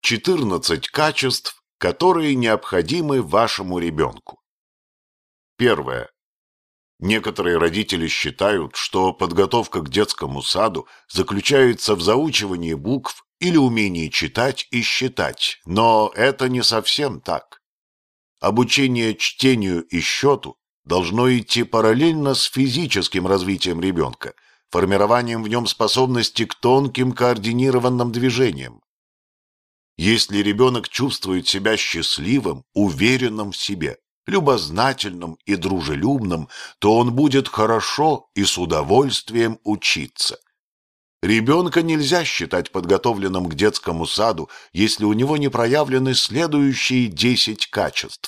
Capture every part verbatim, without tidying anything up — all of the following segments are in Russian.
четырнадцать качеств, которые необходимы вашему ребенку. Первое. Некоторые родители считают, что подготовка к детскому саду заключается в заучивании букв или умении читать и считать, но это не совсем так. Обучение чтению и счету должно идти параллельно с физическим развитием ребенка, формированием в нем способности к тонким координированным движениям. Если ребенок чувствует себя счастливым, уверенным в себе, любознательным и дружелюбным, то он будет хорошо и с удовольствием учиться. Ребенка нельзя считать подготовленным к детскому саду, если у него не проявлены следующие десять качеств.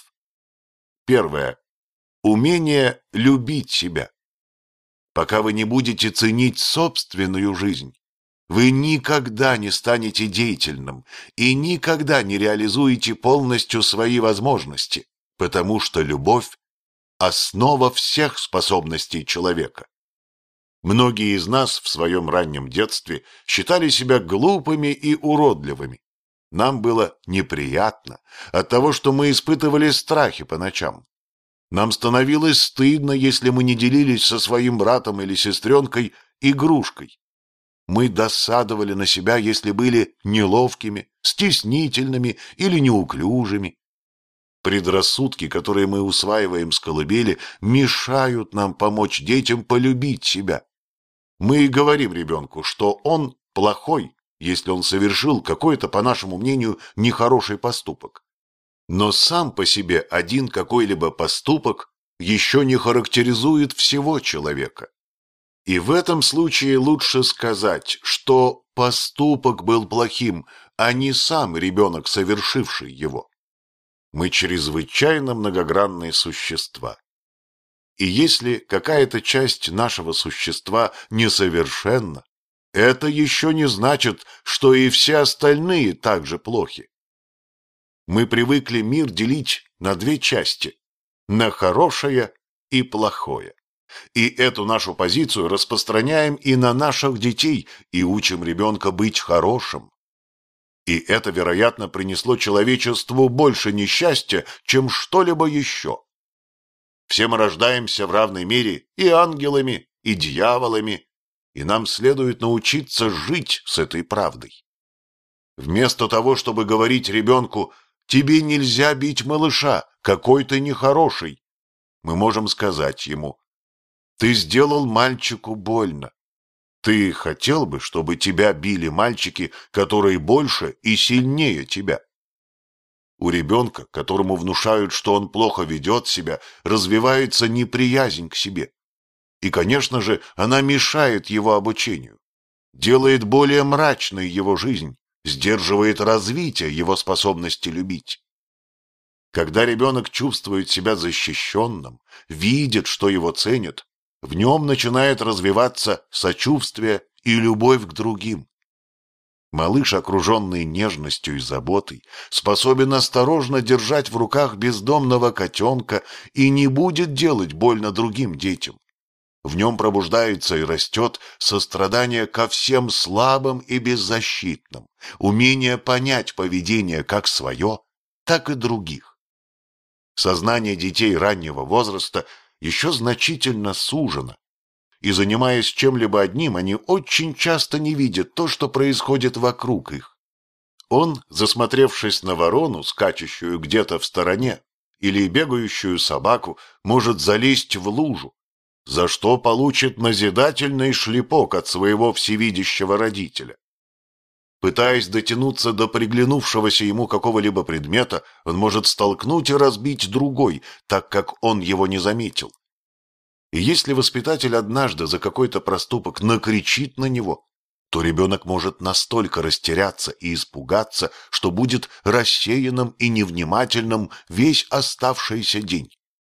Первое. Умение любить себя. Пока вы не будете ценить собственную жизнь, вы никогда не станете деятельным и никогда не реализуете полностью свои возможности, потому что любовь – основа всех способностей человека. Многие из нас в своем раннем детстве считали себя глупыми и уродливыми. Нам было неприятно от того, что мы испытывали страхи по ночам. Нам становилось стыдно, если мы не делились со своим братом или сестренкой игрушкой. Мы досадовали на себя, если были неловкими, стеснительными или неуклюжими. Предрассудки, которые мы усваиваем с колыбели, мешают нам помочь детям полюбить себя. Мы и говорим ребенку, что он плохой, если он совершил какой-то, по нашему мнению, нехороший поступок. Но сам по себе один какой-либо поступок еще не характеризует всего человека. И в этом случае лучше сказать, что поступок был плохим, а не сам ребенок, совершивший его. Мы чрезвычайно многогранные существа. И если какая-то часть нашего существа несовершенна, это еще не значит, что и все остальные также плохи. Мы привыкли мир делить на две части – на хорошее и плохое. И эту нашу позицию распространяем и на наших детей, и учим ребенка быть хорошим. И это, вероятно, принесло человечеству больше несчастья, чем что-либо еще. Все мы рождаемся в равной мере и ангелами, и дьяволами, и нам следует научиться жить с этой правдой. Вместо того, чтобы говорить ребенку «тебе нельзя бить малыша, какой ты нехороший», мы можем сказать ему «ты сделал мальчику больно. Ты хотел бы, чтобы тебя били мальчики, которые больше и сильнее тебя». У ребенка, которому внушают, что он плохо ведет себя, развивается неприязнь к себе. И, конечно же, она мешает его обучению, делает более мрачной его жизнь, сдерживает развитие его способности любить. Когда ребенок чувствует себя защищенным, видит, что его ценят, в нем начинает развиваться сочувствие и любовь к другим. Малыш, окруженный нежностью и заботой, способен осторожно держать в руках бездомного котенка и не будет делать больно другим детям. В нем пробуждается и растет сострадание ко всем слабым и беззащитным, умение понять поведение как свое, так и других. Сознание детей раннего возраста еще значительно сужено, и, занимаясь чем-либо одним, они очень часто не видят то, что происходит вокруг их. Он, засмотревшись на ворону, скачущую где-то в стороне, или бегающую собаку, может залезть в лужу, за что получит назидательный шлепок от своего всевидящего родителя. Пытаясь дотянуться до приглянувшегося ему какого-либо предмета, он может столкнуть и разбить другой, так как он его не заметил. И если воспитатель однажды за какой-то проступок накричит на него, то ребенок может настолько растеряться и испугаться, что будет рассеянным и невнимательным весь оставшийся день.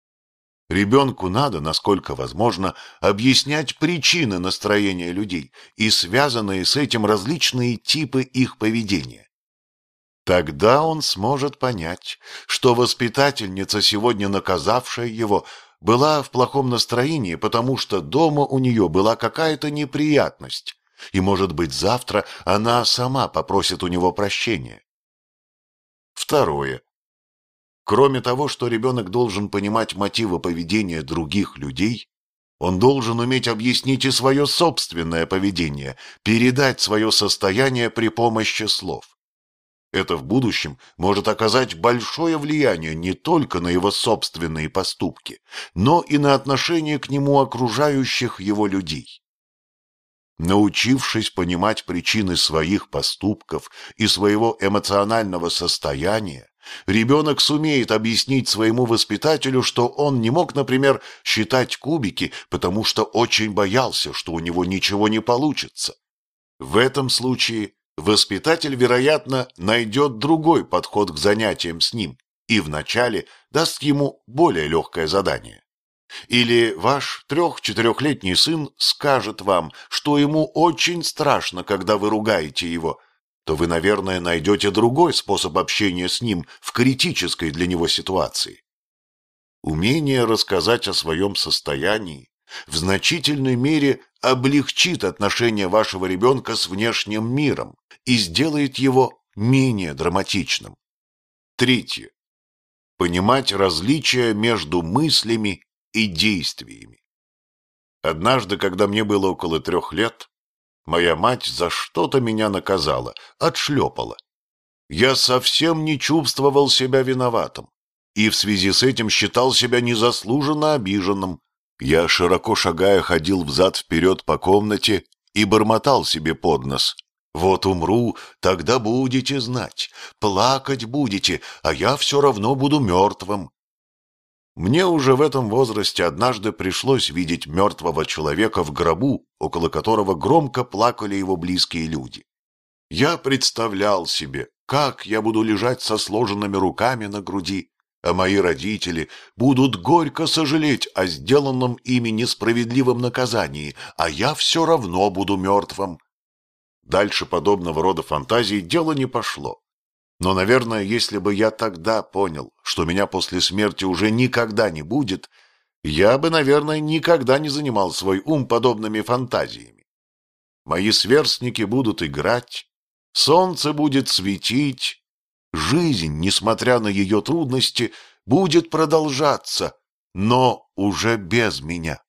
Ребенку надо, насколько возможно, объяснять причины настроения людей и связанные с этим различные типы их поведения. Тогда он сможет понять, что воспитательница, сегодня наказавшая его, была в плохом настроении, потому что дома у нее была какая-то неприятность, и, может быть, завтра она сама попросит у него прощения. Второе. Кроме того, что ребенок должен понимать мотивы поведения других людей, он должен уметь объяснить и свое собственное поведение, передать свое состояние при помощи слов. Это в будущем может оказать большое влияние не только на его собственные поступки, но и на отношение к нему окружающих его людей. Научившись понимать причины своих поступков и своего эмоционального состояния, ребенок сумеет объяснить своему воспитателю, что он не мог, например, считать кубики, потому что очень боялся, что у него ничего не получится. В этом случае воспитатель, вероятно, найдет другой подход к занятиям с ним и вначале даст ему более легкое задание. Или ваш трех-четырехлетний сын скажет вам, что ему очень страшно, когда вы ругаете его, то вы, наверное, найдете другой способ общения с ним в критической для него ситуации. Умение рассказать о своем состоянии в значительной мере облегчит отношения вашего ребенка с внешним миром и сделает его менее драматичным. Третье. Понимать различия между мыслями и действиями. Однажды, когда мне было около трех лет, моя мать за что-то меня наказала, отшлепала. Я совсем не чувствовал себя виноватым и в связи с этим считал себя незаслуженно обиженным. Я, широко шагая, ходил взад-вперед по комнате и бормотал себе под нос: «Вот умру, тогда будете знать, плакать будете, а я все равно буду мертвым». Мне уже в этом возрасте однажды пришлось видеть мертвого человека в гробу, около которого громко плакали его близкие люди. Я представлял себе, как я буду лежать со сложенными руками на груди, а мои родители будут горько сожалеть о сделанном ими несправедливом наказании, а я все равно буду мертвым. Дальше подобного рода фантазий дело не пошло. Но, наверное, если бы я тогда понял, что меня после смерти уже никогда не будет, я бы, наверное, никогда не занимал свой ум подобными фантазиями. Мои сверстники будут играть, солнце будет светить, жизнь, несмотря на ее трудности, будет продолжаться, но уже без меня.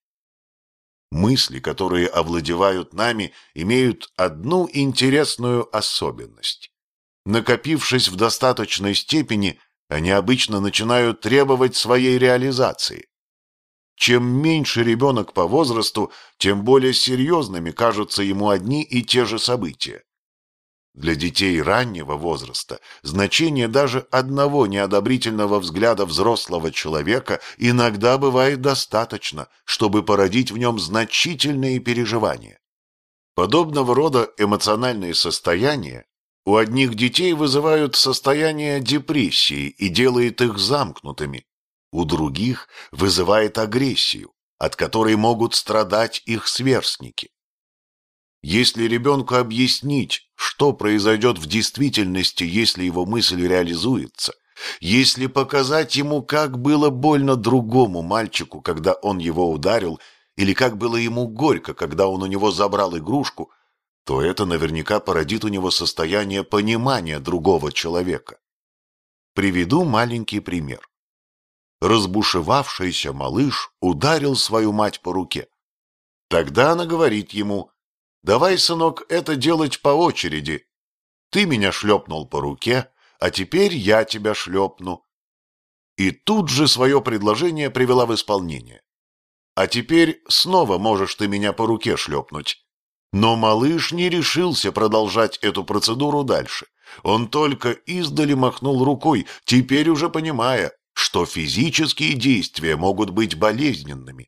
Мысли, которые овладевают нами, имеют одну интересную особенность. Накопившись в достаточной степени, они обычно начинают требовать своей реализации. Чем меньше ребенок по возрасту, тем более серьезными кажутся ему одни и те же события. Для детей раннего возраста значение даже одного неодобрительного взгляда взрослого человека иногда бывает достаточно, чтобы породить в нем значительные переживания. Подобного рода эмоциональные состояния у одних детей вызывают состояние депрессии и делает их замкнутыми, у других вызывает агрессию, от которой могут страдать их сверстники. Если ребенку объяснить, что произойдет в действительности, если его мысль реализуется, если показать ему, как было больно другому мальчику, когда он его ударил, или как было ему горько, когда он у него забрал игрушку, то это наверняка породит у него состояние понимания другого человека. Приведу маленький пример. Разбушевавшийся малыш ударил свою мать по руке. Тогда она говорит ему: «Давай, сынок, это делать по очереди. Ты меня шлепнул по руке, а теперь я тебя шлепну». И тут же свое предложение привела в исполнение. «А теперь снова можешь ты меня по руке шлепнуть». Но малыш не решился продолжать эту процедуру дальше. Он только издали махнул рукой, теперь уже понимая, что физические действия могут быть болезненными.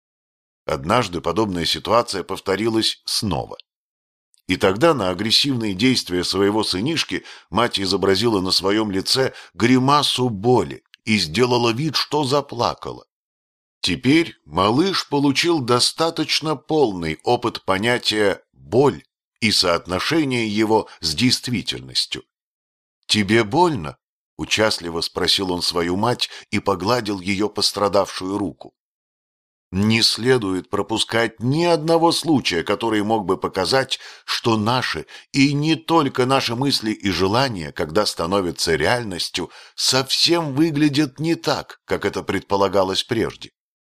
Однажды подобная ситуация повторилась снова. И тогда на агрессивные действия своего сынишки мать изобразила на своем лице гримасу боли и сделала вид, что заплакала. Теперь малыш получил достаточно полный опыт понятия «боль» и соотношения его с действительностью. «Тебе больно?» — участливо спросил он свою мать и погладил ее пострадавшую руку. Не следует пропускать ни одного случая, который мог бы показать, что наши, и не только наши мысли и желания, когда становятся реальностью, совсем выглядят не так, как это предполагалось прежде.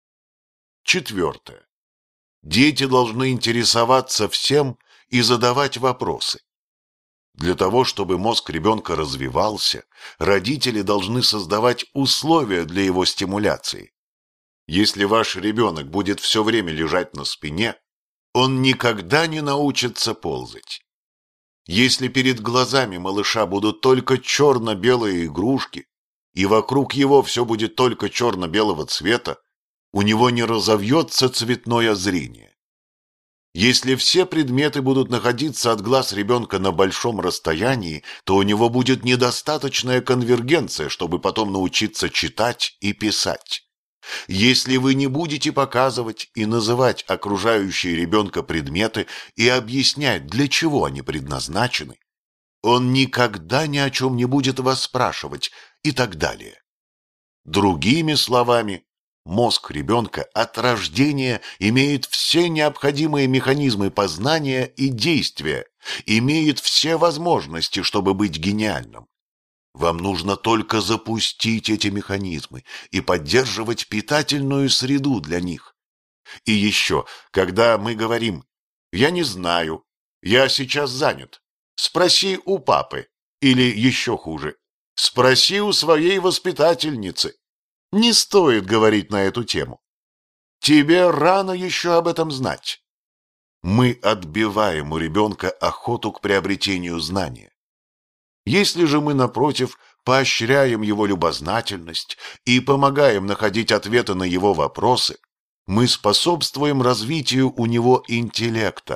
Четвертое. Дети должны интересоваться всем и задавать вопросы. Для того, чтобы мозг ребенка развивался, родители должны создавать условия для его стимуляции. Если ваш ребенок будет все время лежать на спине, он никогда не научится ползать. Если перед глазами малыша будут только черно-белые игрушки, и вокруг его все будет только черно-белого цвета, у него не разовьется цветное зрение. Если все предметы будут находиться от глаз ребенка на большом расстоянии, то у него будет недостаточная конвергенция, чтобы потом научиться читать и писать. Если вы не будете показывать и называть окружающие ребенка предметы и объяснять, для чего они предназначены, он никогда ни о чем не будет вас спрашивать и так далее. Другими словами, мозг ребенка от рождения имеет все необходимые механизмы познания и действия, имеет все возможности, чтобы быть гениальным. Вам нужно только запустить эти механизмы и поддерживать питательную среду для них. И еще, когда мы говорим «я не знаю», «я сейчас занят», «спроси у папы» или еще хуже «спроси у своей воспитательницы». Не стоит говорить на эту тему. Тебе рано еще об этом знать. Мы отбиваем у ребенка охоту к приобретению знания. Если же мы, напротив, поощряем его любознательность и помогаем находить ответы на его вопросы, мы способствуем развитию у него интеллекта.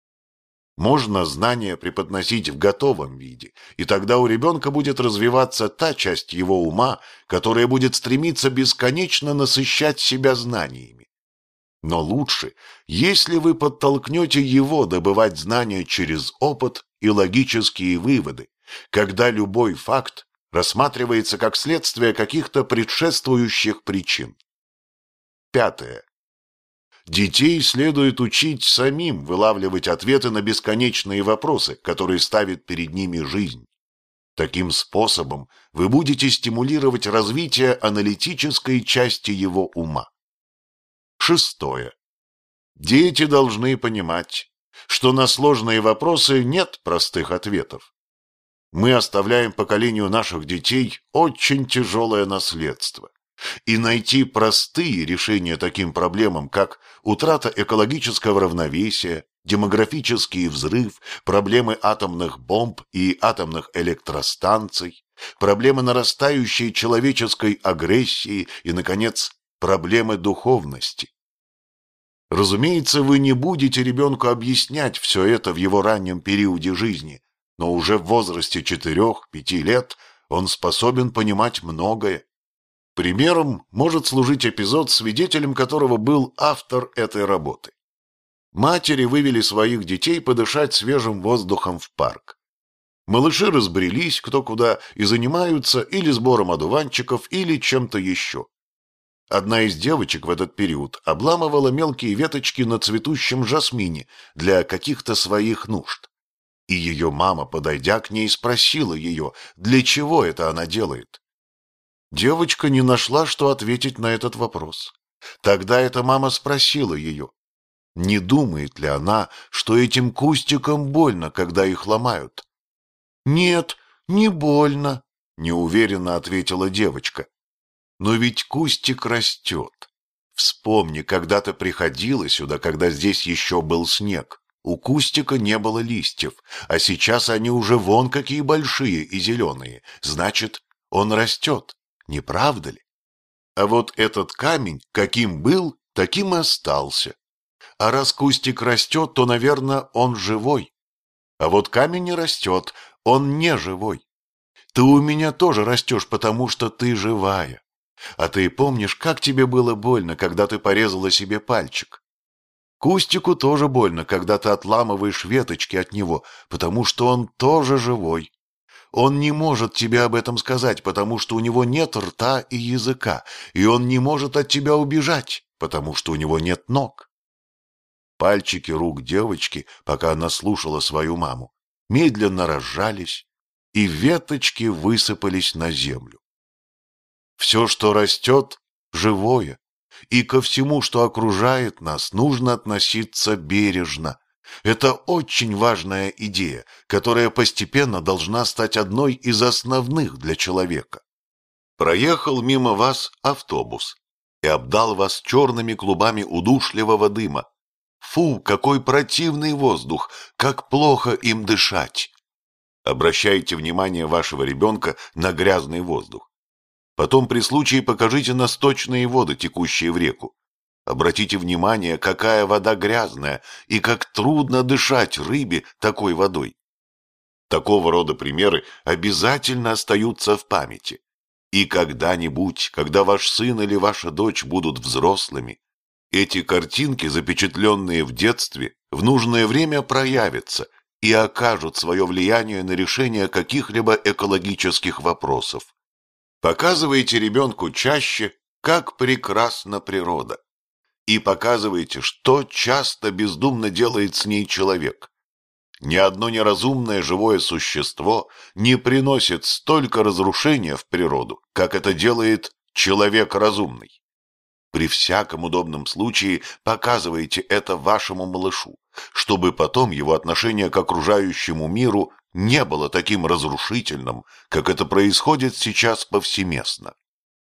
Можно знания преподносить в готовом виде, и тогда у ребенка будет развиваться та часть его ума, которая будет стремиться бесконечно насыщать себя знаниями. Но лучше, если вы подтолкнете его добывать знания через опыт и логические выводы, когда любой факт рассматривается как следствие каких-то предшествующих причин. Пятое. Детей следует учить самим вылавливать ответы на бесконечные вопросы, которые ставит перед ними жизнь. Таким способом вы будете стимулировать развитие аналитической части его ума. Шестое. Дети должны понимать, что на сложные вопросы нет простых ответов. Мы оставляем поколению наших детей очень тяжелое наследство. И найти простые решения таким проблемам, как утрата экологического равновесия, демографический взрыв, проблемы атомных бомб и атомных электростанций, проблемы нарастающей человеческой агрессии и, наконец, проблемы духовности. Разумеется, вы не будете ребенку объяснять все это в его раннем периоде жизни, но уже в возрасте четырёх-пяти лет он способен понимать многое. Примером может служить эпизод, свидетелем которого был автор этой работы. Матери вывели своих детей подышать свежим воздухом в парк. Малыши разбрелись кто куда и занимаются или сбором одуванчиков, или чем-то еще. Одна из девочек в этот период обламывала мелкие веточки на цветущем жасмине для каких-то своих нужд. И ее мама, подойдя к ней, спросила ее, для чего это она делает. Девочка не нашла, что ответить на этот вопрос. Тогда эта мама спросила ее, не думает ли она, что этим кустикам больно, когда их ломают. «Нет, не больно», — неуверенно ответила девочка. «Но ведь кустик растет. Вспомни, когда ты приходила сюда, когда здесь еще был снег. У кустика не было листьев, а сейчас они уже вон какие большие и зеленые. Значит, он растет, не правда ли? А вот этот камень, каким был, таким и остался. А раз кустик растет, то, наверное, он живой. А вот камень не растет, он не живой. Ты у меня тоже растешь, потому что ты живая. А ты помнишь, как тебе было больно, когда ты порезала себе пальчик? Кустику тоже больно, когда ты отламываешь веточки от него, потому что он тоже живой. Он не может тебе об этом сказать, потому что у него нет рта и языка, и он не может от тебя убежать, потому что у него нет ног. Пальчики рук девочки, пока она слушала свою маму, медленно разжались, и веточки высыпались на землю. Все, что растет, живое, и ко всему, что окружает нас, нужно относиться бережно. Это очень важная идея, которая постепенно должна стать одной из основных для человека. Проехал мимо вас автобус и обдал вас черными клубами удушливого дыма. Фу, какой противный воздух, как плохо им дышать. Обращайте внимание вашего ребенка на грязный воздух. Потом при случае покажите на сточные воды, текущие в реку. Обратите внимание, какая вода грязная и как трудно дышать рыбе такой водой. Такого рода примеры обязательно остаются в памяти. И когда-нибудь, когда ваш сын или ваша дочь будут взрослыми, эти картинки, запечатленные в детстве, в нужное время проявятся и окажут свое влияние на решение каких-либо экологических вопросов. Показывайте ребенку чаще, как прекрасна природа. И показывайте, что часто бездумно делает с ней человек. Ни одно неразумное живое существо не приносит столько разрушения в природу, как это делает человек разумный. При всяком удобном случае показывайте это вашему малышу, чтобы потом его отношение к окружающему миру не было таким разрушительным, как это происходит сейчас повсеместно.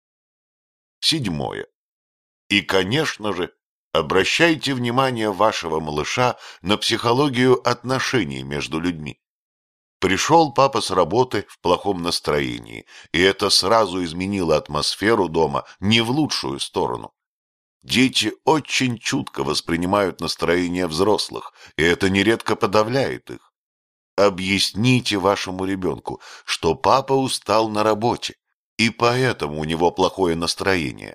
Седьмое. И, конечно же, обращайте внимание вашего малыша на психологию отношений между людьми. Пришел папа с работы в плохом настроении, и это сразу изменило атмосферу дома не в лучшую сторону. Дети очень чутко воспринимают настроение взрослых, и это нередко подавляет их. Объясните вашему ребенку, что папа устал на работе, и поэтому у него плохое настроение.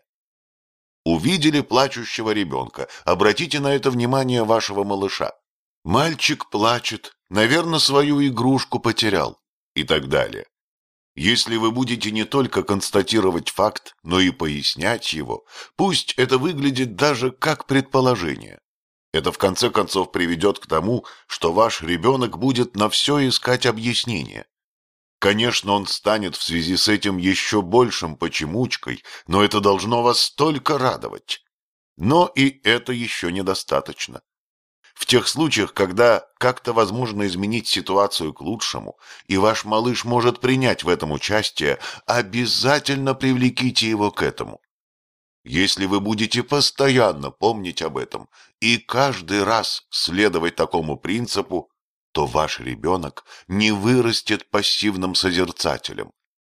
Увидели плачущего ребенка, обратите на это внимание вашего малыша. Мальчик плачет, наверное, свою игрушку потерял, и так далее. Если вы будете не только констатировать факт, но и пояснять его, пусть это выглядит даже как предположение. Это в конце концов приведет к тому, что ваш ребенок будет на все искать объяснение. Конечно, он станет в связи с этим еще большим почемучкой, но это должно вас только радовать. Но и это еще недостаточно. В тех случаях, когда как-то возможно изменить ситуацию к лучшему, и ваш малыш может принять в этом участие, обязательно привлеките его к этому. Если вы будете постоянно помнить об этом и каждый раз следовать такому принципу, то ваш ребенок не вырастет пассивным созерцателем.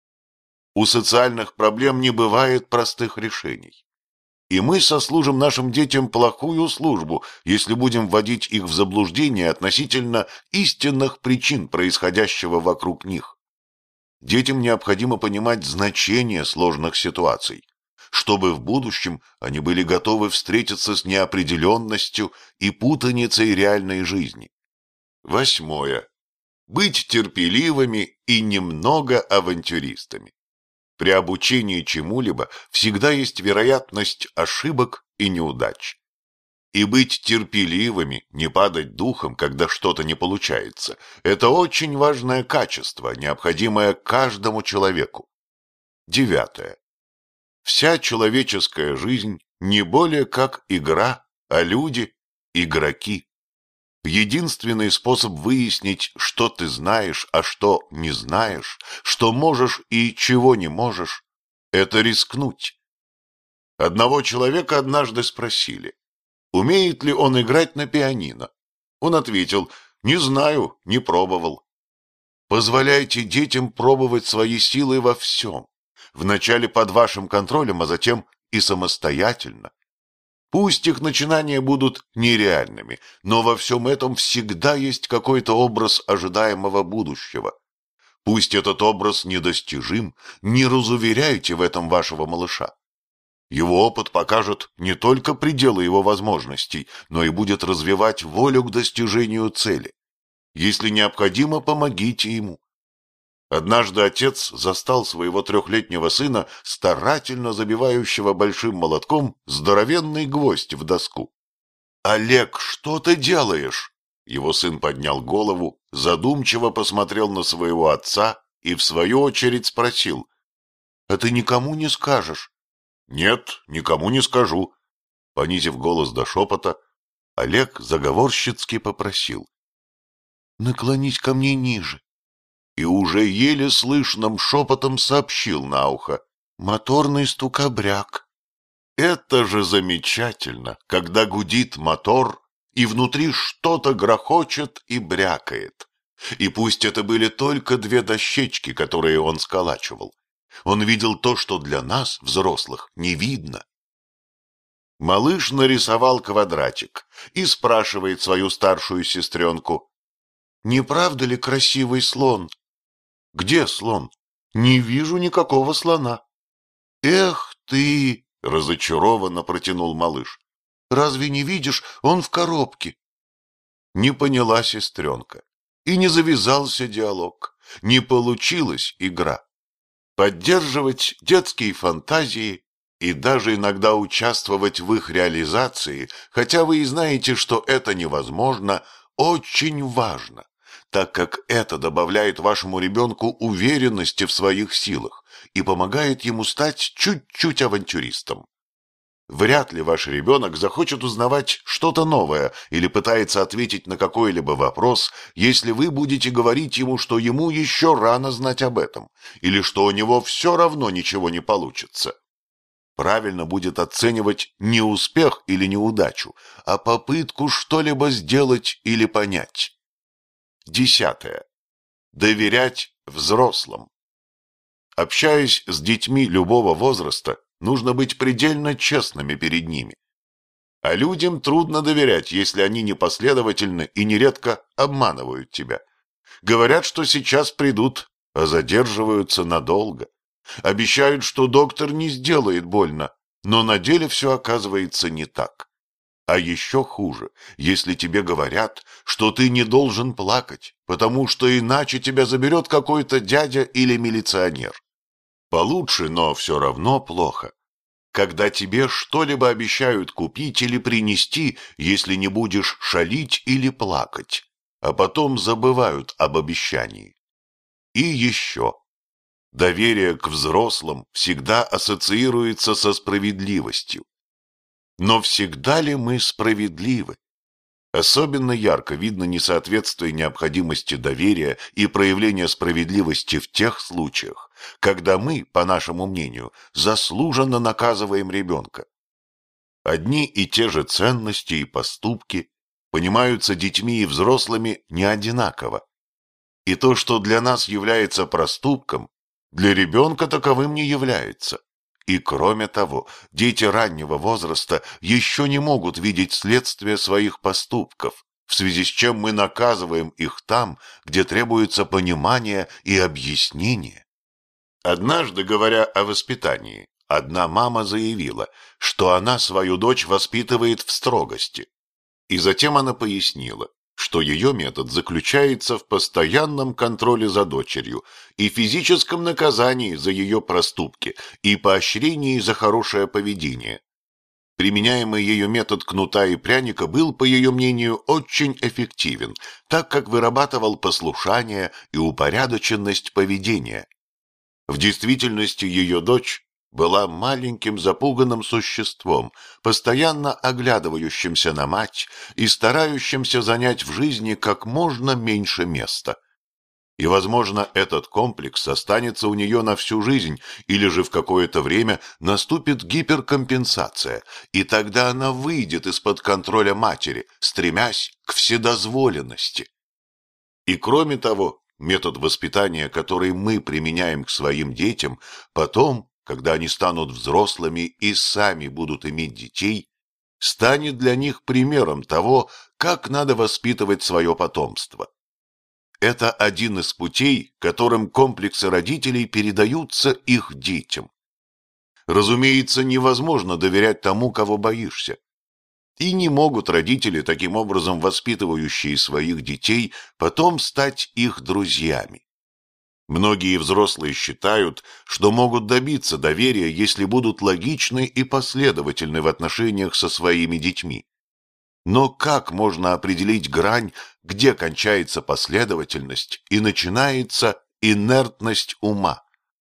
У социальных проблем не бывает простых решений. И мы сослужим нашим детям плохую службу, если будем вводить их в заблуждение относительно истинных причин происходящего вокруг них. Детям необходимо понимать значение сложных ситуаций, чтобы в будущем они были готовы встретиться с неопределенностью и путаницей реальной жизни. Восьмое. Быть терпеливыми и немного авантюристами. При обучении чему-либо всегда есть вероятность ошибок и неудач. И быть терпеливыми, не падать духом, когда что-то не получается, это очень важное качество, необходимое каждому человеку. Девятое. Вся человеческая жизнь не более как игра, а люди – игроки. Единственный способ выяснить, что ты знаешь, а что не знаешь, что можешь и чего не можешь, это рискнуть. Одного человека однажды спросили, умеет ли он играть на пианино. Он ответил, не знаю, не пробовал. Позволяйте детям пробовать свои силы во всем, вначале под вашим контролем, а затем и самостоятельно. Пусть их начинания будут нереальными, но во всем этом всегда есть какой-то образ ожидаемого будущего. Пусть этот образ недостижим, не разуверяйте в этом вашего малыша. Его опыт покажет не только пределы его возможностей, но и будет развивать волю к достижению цели. Если необходимо, помогите ему. Однажды отец застал своего трехлетнего сына, старательно забивающего большим молотком здоровенный гвоздь в доску. «Олег, что ты делаешь?» Его сын поднял голову, задумчиво посмотрел на своего отца и в свою очередь спросил: «А ты никому не скажешь?» «Нет, никому не скажу». Понизив голос до шепота, Олег заговорщицки попросил: «Наклонись ко мне ниже». И уже еле слышным шепотом сообщил на ухо: «Моторный стукобряк». Это же замечательно, когда гудит мотор, и внутри что-то грохочет и брякает. И пусть это были только две дощечки, которые он сколачивал. Он видел то, что для нас, взрослых, не видно. Малыш нарисовал квадратик и спрашивает свою старшую сестренку: «Не правда ли красивый слон?» «Где слон? Не вижу никакого слона». «Эх ты!» — разочарованно протянул малыш. «Разве не видишь, он в коробке?» Не поняла сестренка, и не завязался диалог, не получилась игра. Поддерживать детские фантазии и даже иногда участвовать в их реализации, хотя вы и знаете, что это невозможно, очень важно, так как это добавляет вашему ребенку уверенности в своих силах и помогает ему стать чуть-чуть авантюристом. Вряд ли ваш ребенок захочет узнавать что-то новое или пытается ответить на какой-либо вопрос, если вы будете говорить ему, что ему еще рано знать об этом, или что у него все равно ничего не получится. Правильно будет оценивать не успех или неудачу, а попытку что-либо сделать или понять. Десятое. Доверять взрослым. Общаясь с детьми любого возраста, нужно быть предельно честными перед ними. А людям трудно доверять, если они непоследовательны и нередко обманывают тебя. Говорят, что сейчас придут, а задерживаются надолго. Обещают, что доктор не сделает больно, но на деле все оказывается не так. А еще хуже, если тебе говорят, что ты не должен плакать, потому что иначе тебя заберет какой-то дядя или милиционер. Получше, но все равно плохо, когда тебе что-либо обещают купить или принести, если не будешь шалить или плакать, а потом забывают об обещании. И еще. Доверие к взрослым всегда ассоциируется со справедливостью. Но всегда ли мы справедливы? Особенно ярко видно несоответствие необходимости доверия и проявления справедливости в тех случаях, когда мы, по нашему мнению, заслуженно наказываем ребенка. Одни и те же ценности и поступки понимаются детьми и взрослыми не одинаково. И то, что для нас является проступком, для ребенка таковым не является. И кроме того, дети раннего возраста еще не могут видеть следствия своих поступков, в связи с чем мы наказываем их там, где требуется понимание и объяснение. Однажды, говоря о воспитании, одна мама заявила, что она свою дочь воспитывает в строгости. И затем она пояснила, что ее метод заключается в постоянном контроле за дочерью и физическом наказании за ее проступки и поощрении за хорошее поведение. Применяемый ее метод кнута и пряника был, по ее мнению, очень эффективен, так как вырабатывал послушание и упорядоченность поведения. В действительности ее дочь была маленьким запуганным существом, постоянно оглядывающимся на мать и старающимся занять в жизни как можно меньше места. И, возможно, этот комплекс останется у нее на всю жизнь, или же в какое-то время наступит гиперкомпенсация, и тогда она выйдет из-под контроля матери, стремясь к вседозволенности. И кроме того, метод воспитания, который мы применяем к своим детям, потом, когда они станут взрослыми и сами будут иметь детей, станет для них примером того, как надо воспитывать свое потомство. Это один из путей, которым комплексы родителей передаются их детям. Разумеется, невозможно доверять тому, кого боишься. И не могут родители, таким образом воспитывающие своих детей, потом стать их друзьями. Многие взрослые считают, что могут добиться доверия, если будут логичны и последовательны в отношениях со своими детьми. Но как можно определить грань, где кончается последовательность и начинается инертность ума?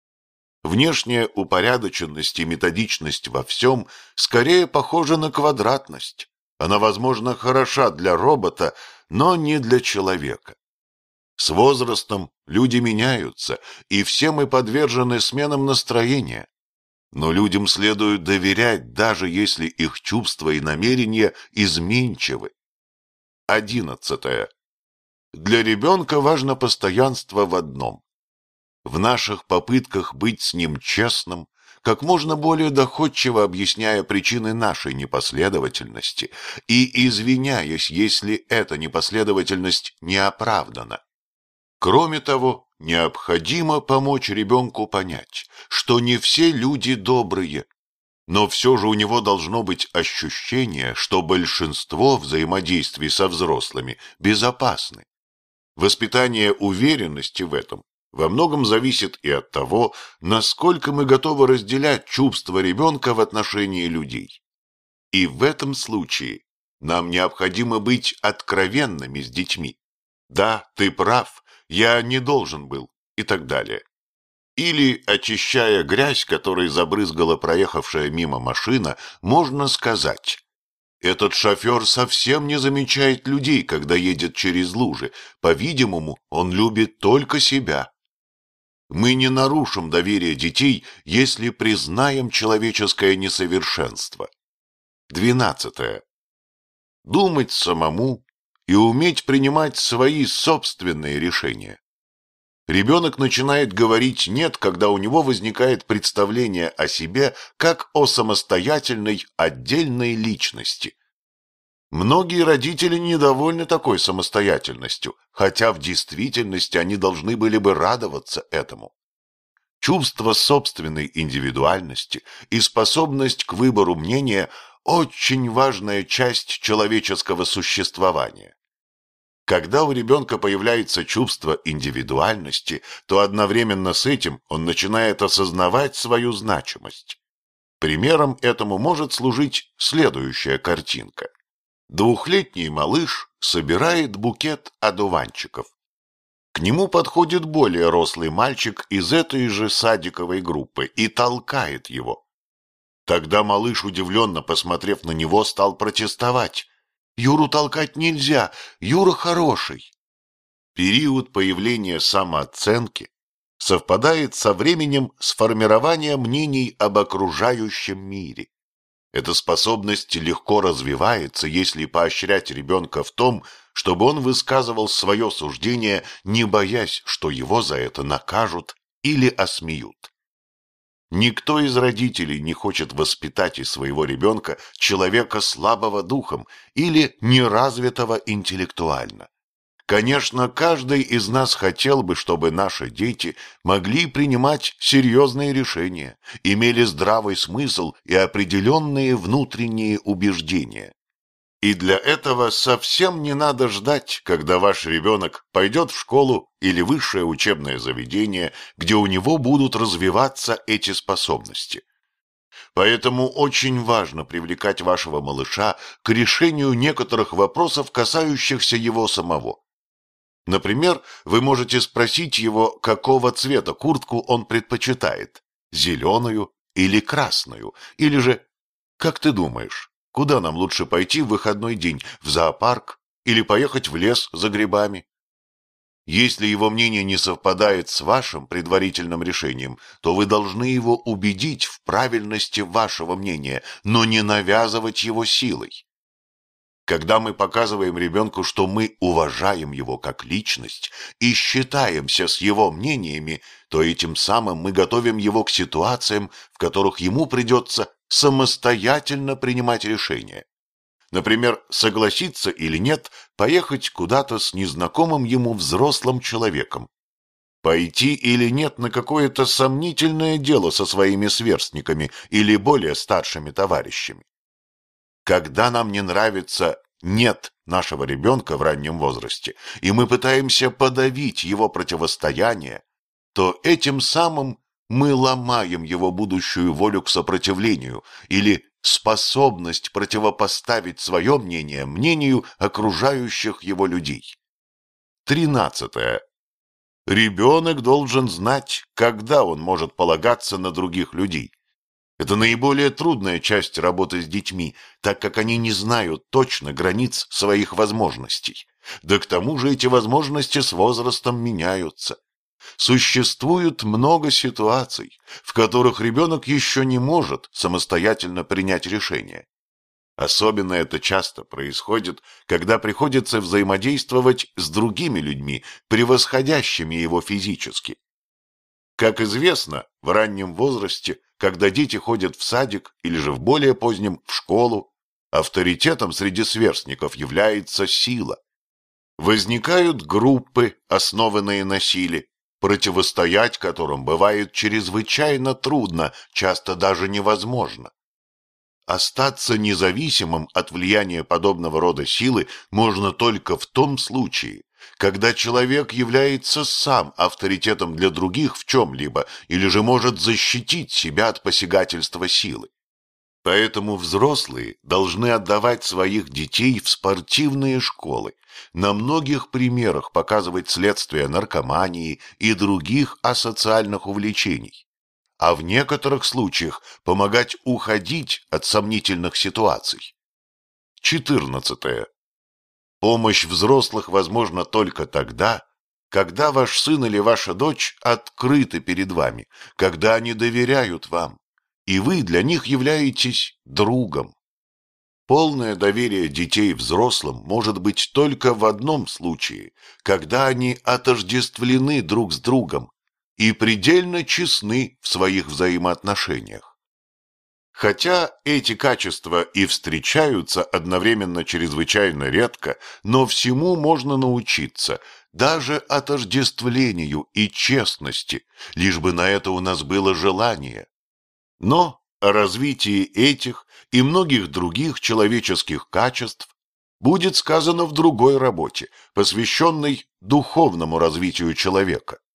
Внешняя упорядоченность и методичность во всем скорее похожа на квадратность. Она, возможно, хороша для робота, но не для человека. С возрастом люди меняются, и все мы подвержены сменам настроения. Но людям следует доверять, даже если их чувства и намерения изменчивы. Одиннадцатое. Для ребенка важно постоянство в одном. В наших попытках быть с ним честным, как можно более доходчиво объясняя причины нашей непоследовательности и извиняясь, если эта непоследовательность не оправдана. Кроме того, необходимо помочь ребенку понять, что не все люди добрые, но все же у него должно быть ощущение, что большинство взаимодействий со взрослыми безопасны. Воспитание уверенности в этом во многом зависит и от того, насколько мы готовы разделять чувства ребенка в отношении людей. И в этом случае нам необходимо быть откровенными с детьми. Да, ты прав, я не должен был, и так далее. Или, очищая грязь, которой забрызгала проехавшая мимо машина, можно сказать: этот шофер совсем не замечает людей, когда едет через лужи. По-видимому, он любит только себя. Мы не нарушим доверие детей, если признаем человеческое несовершенство. Двенадцатое. Думать самому и уметь принимать свои собственные решения. Ребенок начинает говорить «нет», когда у него возникает представление о себе как о самостоятельной, отдельной личности. Многие родители недовольны такой самостоятельностью, хотя в действительности они должны были бы радоваться этому. Чувство собственной индивидуальности и способность к выбору мнения – очень важная часть человеческого существования. Когда у ребенка появляется чувство индивидуальности, то одновременно с этим он начинает осознавать свою значимость. Примером этому может служить следующая картинка. Двухлетний малыш собирает букет одуванчиков. К нему подходит более рослый мальчик из этой же садиковой группы и толкает его. Тогда малыш, удивленно посмотрев на него, стал протестовать. «Юру толкать нельзя, Юра хороший». Период появления самооценки совпадает со временем сформирования мнений об окружающем мире. Эта способность легко развивается, если поощрять ребенка в том, чтобы он высказывал свое суждение, не боясь, что его за это накажут или осмеют. Никто из родителей не хочет воспитать из своего ребенка человека слабого духом или неразвитого интеллектуально. Конечно, каждый из нас хотел бы, чтобы наши дети могли принимать серьезные решения, имели здравый смысл и определенные внутренние убеждения. И для этого совсем не надо ждать, когда ваш ребенок пойдет в школу или высшее учебное заведение, где у него будут развиваться эти способности. Поэтому очень важно привлекать вашего малыша к решению некоторых вопросов, касающихся его самого. Например, вы можете спросить его, какого цвета куртку он предпочитает – зеленую или красную, или же, как ты думаешь, куда нам лучше пойти в выходной день, в зоопарк или поехать в лес за грибами? Если его мнение не совпадает с вашим предварительным решением, то вы должны его убедить в правильности вашего мнения, но не навязывать его силой. Когда мы показываем ребенку, что мы уважаем его как личность и считаемся с его мнениями, то этим самым мы готовим его к ситуациям, в которых ему придется самостоятельно принимать решения. Например, согласиться или нет поехать куда-то с незнакомым ему взрослым человеком. Пойти или нет на какое-то сомнительное дело со своими сверстниками или более старшими товарищами. Когда нам не нравится «нет» нашего ребенка в раннем возрасте, и мы пытаемся подавить его противостояние, то этим самым мы ломаем его будущую волю к сопротивлению или способность противопоставить свое мнение мнению окружающих его людей. Тринадцатое. Ребенок должен знать, когда он может полагаться на других людей. Это наиболее трудная часть работы с детьми, так как они не знают точно границ своих возможностей. Да к тому же эти возможности с возрастом меняются. Существует много ситуаций, в которых ребенок еще не может самостоятельно принять решение. Особенно это часто происходит, когда приходится взаимодействовать с другими людьми, превосходящими его физически. Как известно, в раннем возрасте, когда дети ходят в садик или же в более позднем в школу, авторитетом среди сверстников является сила. Возникают группы, основанные на силе, противостоять которым бывает чрезвычайно трудно, часто даже невозможно. Остаться независимым от влияния подобного рода силы можно только в том случае, когда человек является сам авторитетом для других в чем-либо или же может защитить себя от посягательства силы. Поэтому взрослые должны отдавать своих детей в спортивные школы, на многих примерах показывать следствия наркомании и других асоциальных увлечений, а в некоторых случаях помогать уходить от сомнительных ситуаций. Четырнадцатое. Помощь взрослых возможна только тогда, когда ваш сын или ваша дочь открыты перед вами, когда они доверяют вам, и вы для них являетесь другом. Полное доверие детей взрослым может быть только в одном случае, когда они отождествлены друг с другом и предельно честны в своих взаимоотношениях. Хотя эти качества и встречаются одновременно чрезвычайно редко, но всему можно научиться, даже отождествлению и честности, лишь бы на это у нас было желание. Но о развитии этих и многих других человеческих качеств будет сказано в другой работе, посвященной духовному развитию человека.